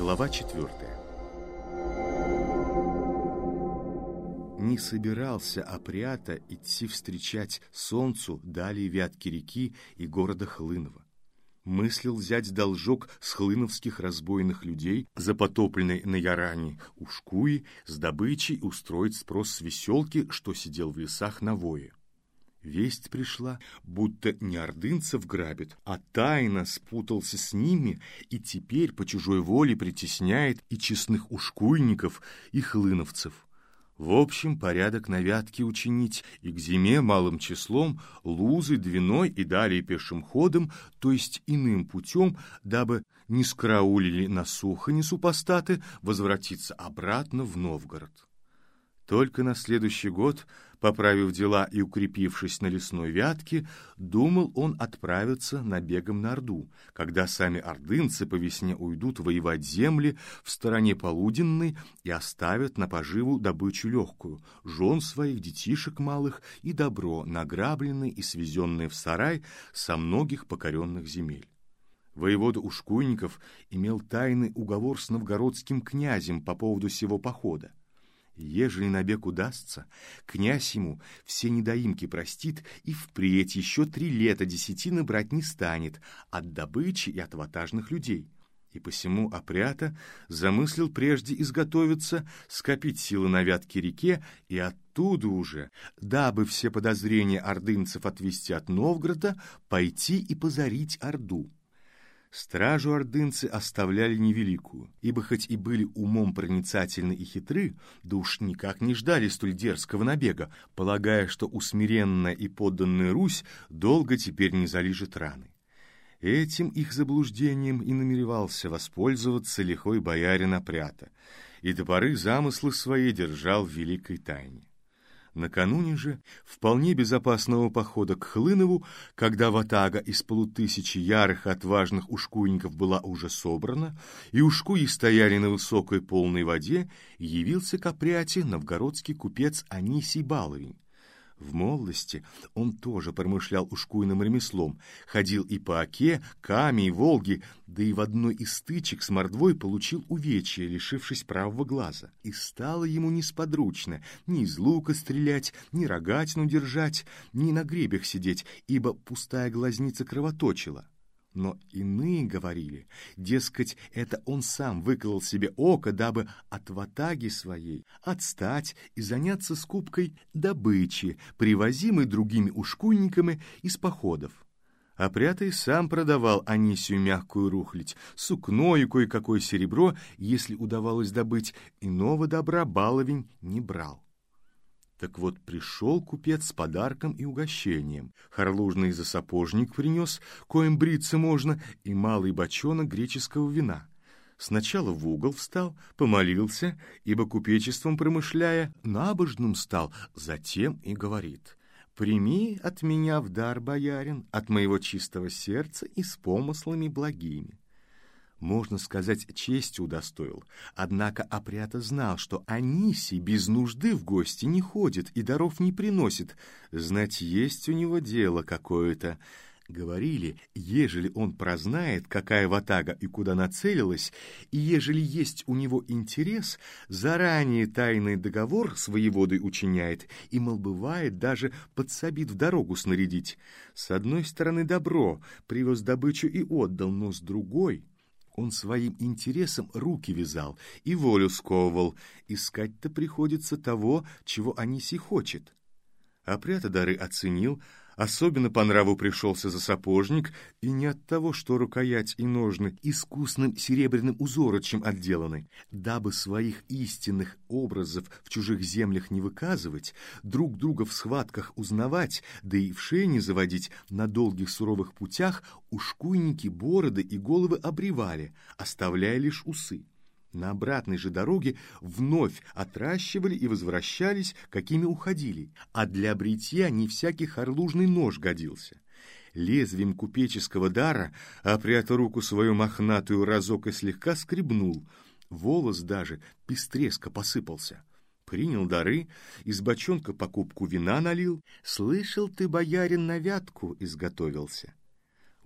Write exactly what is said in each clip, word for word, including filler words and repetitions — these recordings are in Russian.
Глава четвертая. Не собирался Апрята идти встречать солнцу далее Вятки реки и города Хлынова. Мыслил взять должок с хлыновских разбойных людей, запотопленной на Яране Ушкуи, с добычей устроить спрос с веселки, что сидел в лесах на вое. Весть пришла, будто не ордынцев грабит, а тайно спутался с ними и теперь по чужой воле притесняет и честных ушкуйников, и хлыновцев. В общем, порядок на Вятке учинить и к зиме малым числом, лузой, двиной и далее пешим ходом, то есть иным путем, дабы не скараулили на Сухоне супостаты, возвратиться обратно в Новгород. Только на следующий год, поправив дела и укрепившись на лесной Вятке, думал он отправиться набегом на Орду, когда сами ордынцы по весне уйдут воевать земли в стороне полуденной и оставят на поживу добычу легкую, жен своих, детишек малых и добро, награбленное и свезенное в сарай со многих покоренных земель. Воевода Ушкуйников имел тайный уговор с новгородским князем по поводу сего похода. Ежели набег удастся, князь ему все недоимки простит и впредь еще три лета десятины брать не станет от добычи и от ватажных людей. И посему Апрята замыслил прежде изготовиться, скопить силы на Вятке реке и оттуда уже, дабы все подозрения ордынцев отвести от Новгорода, пойти и позорить Орду. Стражу ордынцы оставляли невеликую, ибо хоть и были умом проницательны и хитры, да уж никак не ждали столь дерзкого набега, полагая, что усмиренная и подданная Русь долго теперь не залижет раны. Этим их заблуждением и намеревался воспользоваться лихой боярин Апрята, и до поры замыслы свои держал в великой тайне. Накануне же, вполне безопасного похода к Хлынову, когда ватага из полутысячи ярых и отважных ушкуйников была уже собрана, и ушкуи стояли на высокой полной воде, явился к Апряте новгородский купец Анисий Баловень. В молодости он тоже промышлял ушкуйным ремеслом, ходил и по Оке, Каме и Волге, да и в одной из стычек с мордвой получил увечье, лишившись правого глаза. И стало ему несподручно ни из лука стрелять, ни рогатину держать, ни на гребях сидеть, ибо пустая глазница кровоточила. Но иные говорили, дескать, это он сам выколол себе око, дабы от ватаги своей отстать и заняться скупкой добычи, привозимой другими ушкуйниками из походов. Апрята и сам продавал Анисию мягкую рухлядь, сукно и кое-какое серебро, если удавалось добыть, иного добра Баловень не брал. Так вот, пришел купец с подарком и угощением. Харлужный засапожник принес, коим бриться можно, и малый бочонок греческого вина. Сначала в угол встал, помолился, ибо купечеством промышляя, набожным стал, затем и говорит: «Прими от меня в дар, боярин, от моего чистого сердца и с помыслами благими». Можно сказать, честью удостоил. Однако Апрята знал, что Анисий без нужды в гости не ходит и даров не приносит. Знать, есть у него дело какое-то. Говорили, ежели он прознает, какая ватага и куда нацелилась, и ежели есть у него интерес, заранее тайный договор с воеводой учиняет, и, мол, бывает, даже подсобит в дорогу снарядить. С одной стороны добро, привез добычу и отдал, но с другой... Он своим интересом руки вязал и волю сковывал. Искать-то приходится того, чего Анисий хочет. Апрята дары оценил, особенно по нраву пришелся засапожник, и не от того, что рукоять и ножны искусным серебряным узорочем отделаны, дабы своих истинных образов в чужих землях не выказывать, друг друга в схватках узнавать, да и в шее не заводить, на долгих суровых путях ушкуйники бороды и головы обревали, оставляя лишь усы. На обратной же дороге вновь отращивали и возвращались, какими уходили, а для бритья не всякий харлужный нож годился. Лезвием купеческого дара Апрята руку свою мохнатую разок и слегка скребнул, волос даже пестреска посыпался. Принял дары, из бочонка покупку вина налил. «Слышал ты, боярин, на Вятку изготовился».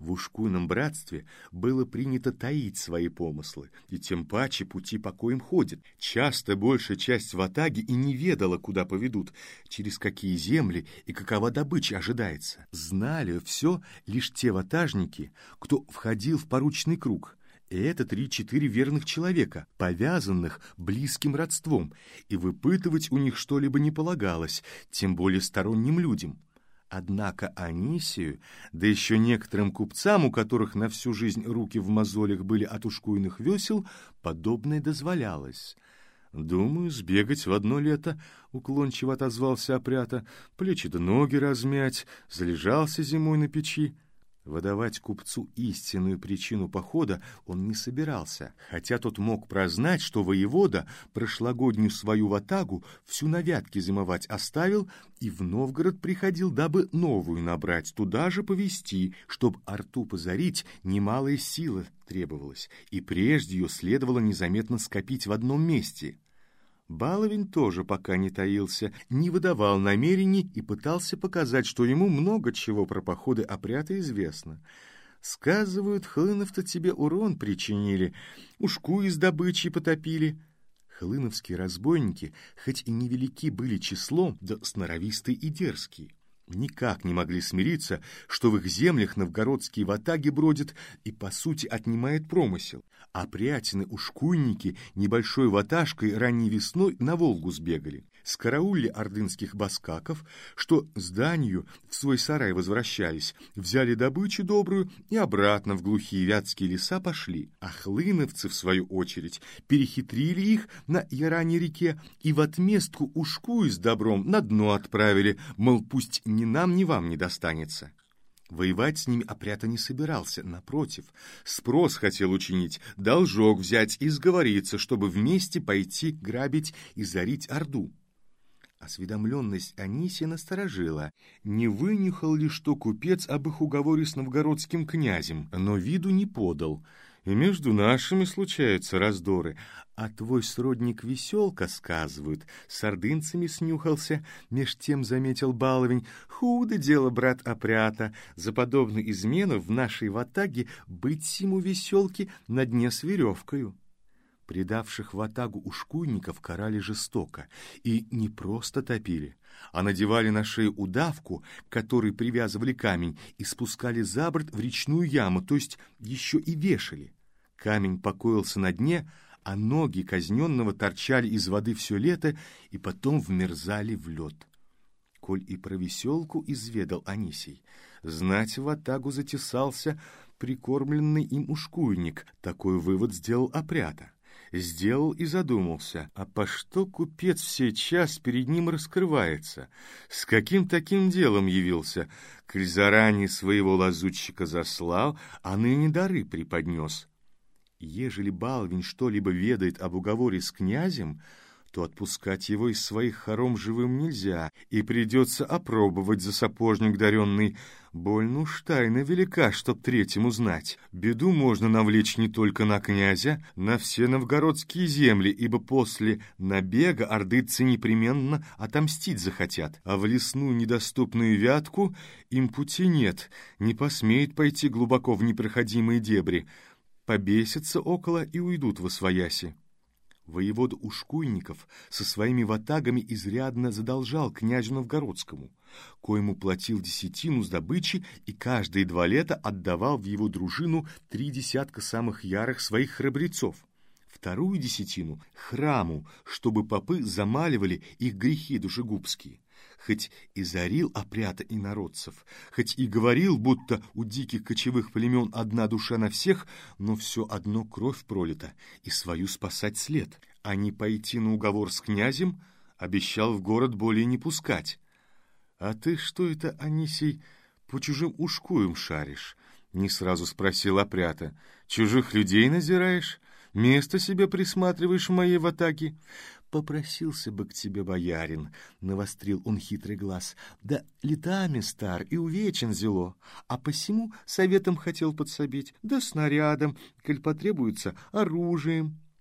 В ушкуйном братстве было принято таить свои помыслы, и тем паче пути по коим ходят. Часто большая часть ватаги и не ведала, куда поведут, через какие земли и какова добыча ожидается. Знали все лишь те ватажники, кто входил в поручный круг, и это три-четыре верных человека, повязанных близким родством, и выпытывать у них что-либо не полагалось, тем более сторонним людям. Однако Анисию, да еще некоторым купцам, у которых на всю жизнь руки в мозолях были от ушкуйных весел, подобное дозволялось. «Думаю, сбегать в одно лето», — уклончиво отозвался опрята, «плечи да ноги размять, залежался зимой на печи». Выдавать купцу истинную причину похода он не собирался, хотя тот мог прознать, что воевода прошлогоднюю свою ватагу всю на Вятке зимовать оставил и в Новгород приходил, дабы новую набрать, туда же повести, чтоб арту позарить немалая сила требовалась, и прежде ее следовало незаметно скопить в одном месте. Баловень тоже пока не таился, не выдавал намерений и пытался показать, что ему много чего про походы опрята известно. Сказывают, хлынов-то тебе урон причинили, ушку из добычи потопили. Хлыновские разбойники, хоть и невелики были числом, да сноровистые и дерзкие, никак не могли смириться, что в их землях новгородские ватаги бродят и, по сути, отнимает промысел. А прятины-ушкуйники небольшой ватажкой ранней весной на Волгу сбегали. Скараулили ордынских баскаков, что с данью в свой сарай возвращались, взяли добычу добрую и обратно в глухие вятские леса пошли. А хлыновцы, в свою очередь, перехитрили их на Яране реке и в отместку ушкую с добром на дно отправили, мол, пусть ни нам, ни вам не достанется. Воевать с ними опрята не собирался, напротив, спрос хотел учинить, должок взять и сговориться, чтобы вместе пойти грабить и зарить орду. Осведомленность Анисия насторожила, не вынюхал ли что купец об их уговоре с новгородским князем, но виду не подал. И между нашими случаются раздоры, а твой сродник Веселка, сказывают, с ордынцами снюхался, меж тем заметил Баловень. Худо дело, брат опрята, за подобную измену в нашей ватаге быть сему Веселке на дне с веревкою. Предавших ватагу ушкуйников карали жестоко и не просто топили, а надевали на шею удавку, к которой привязывали камень, и спускали за борт в речную яму, то есть еще и вешали. Камень покоился на дне, а ноги казненного торчали из воды все лето и потом вмерзали в лед. Коль и про Веселку изведал Анисий, знать в ватагу затесался прикормленный им ушкуйник, такой вывод сделал опрята. Сделал и задумался, а по что купец в сей час перед ним раскрывается? С каким таким делом явился? Коль заранее своего лазутчика заслал, а ныне дары преподнес. Ежели Балвин что-либо ведает об уговоре с князем, то отпускать его из своих хором живым нельзя, и придется опробовать за сапожник даренный. Больно уж тайна велика, чтоб третьему знать. Беду можно навлечь не только на князя, на все новгородские земли, ибо после набега ордынцы непременно отомстить захотят, а в лесную недоступную Вятку им пути нет, не посмеют пойти глубоко в непроходимые дебри, побесятся около и уйдут восвояси. Воевода Ушкуйников со своими ватагами изрядно задолжал князю Новгородскому, коему платил десятину с добычи и каждые два лета отдавал в его дружину три десятка самых ярых своих храбрецов. Вторую десятину — храму, чтобы попы замаливали их грехи душегубские. Хоть и зарил опрята и народцев, хоть и говорил, будто у диких кочевых племен одна душа на всех, но все одно кровь пролита, и свою спасать след. А не пойти на уговор с князем обещал в город более не пускать. — А ты что это, Анисий, по чужим ушкуям шаришь? — не сразу спросил опрята. — Чужих людей назираешь? Место себе присматриваешь в моей ватаге? Попросился бы к тебе, боярин, — навострил он хитрый глаз, — да летами стар и увечен зело, а посему советом хотел подсобить, да снарядом, коль потребуется, оружием. —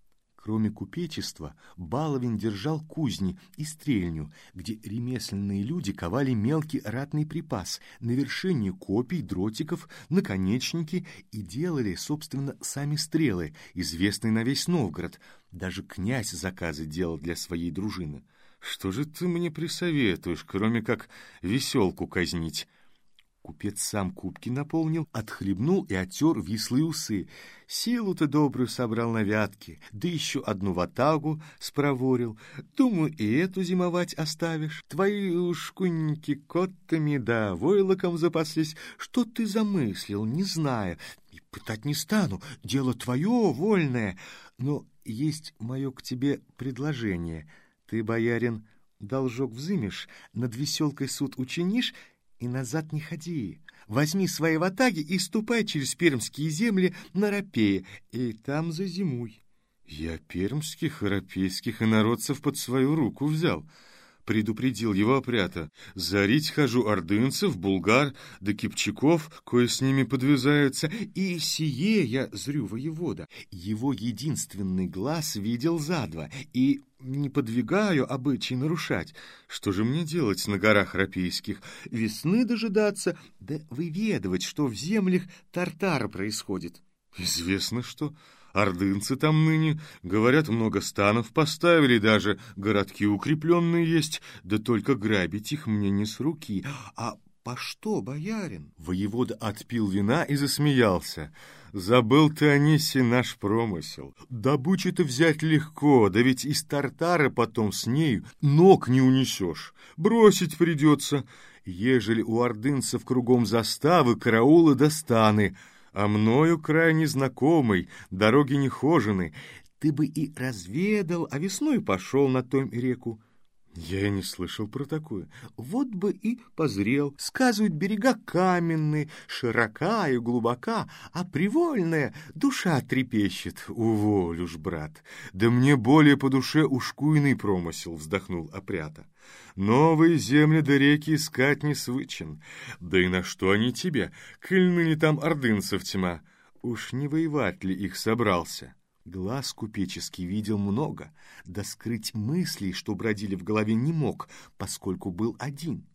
Кроме купечества, Баловень держал кузни и стрельню, где ремесленные люди ковали мелкий ратный припас, навершение копий, дротиков, наконечники и делали, собственно, сами стрелы, известные на весь Новгород. Даже князь заказы делал для своей дружины. «Что же ты мне присоветуешь, кроме как веселку казнить?» Купец сам кубки наполнил, отхлебнул и оттер вислые усы. Силу-то добрую собрал на вятки, да еще одну ватагу спроворил. Думаю, и эту зимовать оставишь. Твои шкунники коттами да войлоком запаслись. Что ты замыслил, не знаю. И пытать не стану, дело твое, вольное. Но есть мое к тебе предложение. Ты, боярин, должок взымешь, над веселкой суд учинишь, и назад не ходи. Возьми свои ватаги и ступай через пермские земли на Рапее, и там зазимуй. Я пермских, рапейских инородцев под свою руку взял, предупредил его опрята. Зарить хожу ордынцев, булгар да кипчаков, кое с ними подвязаются, и сие я зрю воевода. Его единственный глаз видел за два, и не подвигаю обычай нарушать. Что же мне делать на горах рапейских? Весны дожидаться, да выведывать, что в землях Тартара происходит. Известно, что ордынцы там ныне, говорят, много станов поставили, даже городки укрепленные есть, да только грабить их мне не с руки. А по что, боярин? Воевода отпил вина и засмеялся. Забыл ты, Аниси, наш промысел. Добычу-то взять легко, да ведь из Тартара потом с нею ног не унесешь. Бросить придется, ежели у ордынцев кругом заставы, караулы да станы, а мною край незнакомый, дороги нехожены. Ты бы и разведал, а весной пошел на том реку. Я и не слышал про такое. Вот бы и позрел. Сказывают, берега каменные, широка и глубока, а привольная душа трепещет. Уволь уж, брат. Да мне более по душе ушкуйный промысел, вздохнул опрята. Новые земли да реки искать не свычен. Да и на что они тебе, коль ныне там ордынцев тьма? Уж не воевать ли их собрался? Глаз купеческий видел много, да скрыть мыслей, что бродили в голове, не мог, поскольку был один.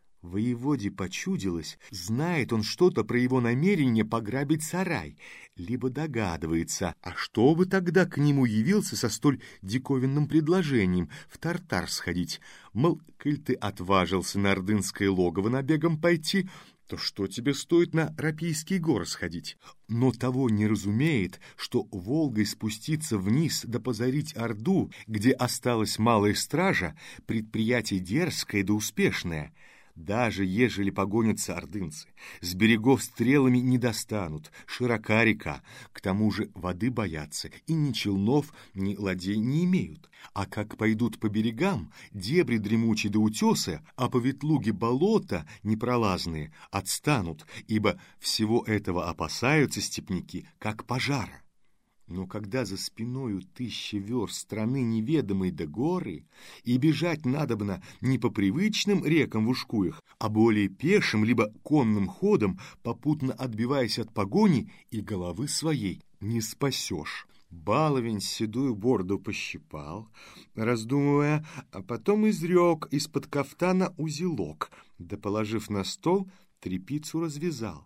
Воеводе почудилось, знает он что-то про его намерение пограбить сарай, либо догадывается, а что бы тогда к нему явился со столь диковинным предложением в Тартар сходить. Мол, коль ты отважился на ордынское логово набегом пойти, то что тебе стоит на Рапийский гор сходить? Но того не разумеет, что Волгой спуститься вниз да позорить Орду, где осталась малая стража, предприятие дерзкое да успешное. Даже ежели погонятся ордынцы, с берегов стрелами не достанут, широка река, к тому же воды боятся, и ни челнов, ни ладей не имеют. А как пойдут по берегам, дебри дремучие до утеса, а по ветлуге болота непролазные, отстанут, ибо всего этого опасаются степняки, как пожара. Но когда за спиною тысяча верст страны неведомой до горы, и бежать надобно не по привычным рекам в ушкуях, а более пешим либо конным ходом, попутно отбиваясь от погони, и головы своей не спасешь. Баловень седую бороду пощипал, раздумывая, а потом изрек из-под кафтана узелок, да, положив на стол, тряпицу развязал.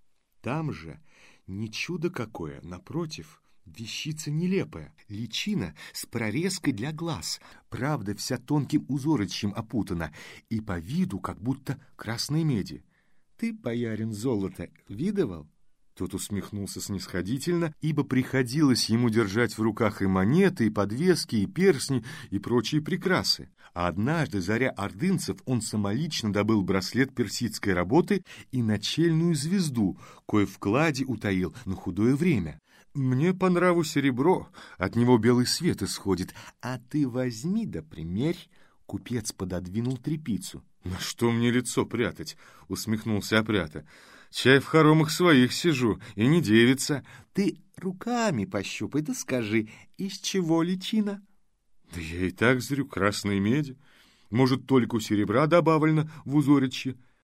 Там же не чудо какое, напротив, вещица нелепая, личина с прорезкой для глаз, правда, вся тонким узорочьем опутана, и по виду как будто красной меди. Ты, боярин, золото видывал? Тот усмехнулся снисходительно, ибо приходилось ему держать в руках и монеты, и подвески, и перстни, и прочие прикрасы. А однажды, заря ордынцев, он самолично добыл браслет персидской работы и начельную звезду, кое в кладе утаил на худое время. Мне по нраву серебро, от него белый свет исходит. А ты возьми да примерь. Купец пододвинул тряпицу. На что мне лицо прятать? Усмехнулся опрята. Чай в хоромах своих сижу, и не девица. Ты руками пощупай да скажи, из чего личина? Да я и так зрю красной меди. Может, только у серебра добавлено в узоричье.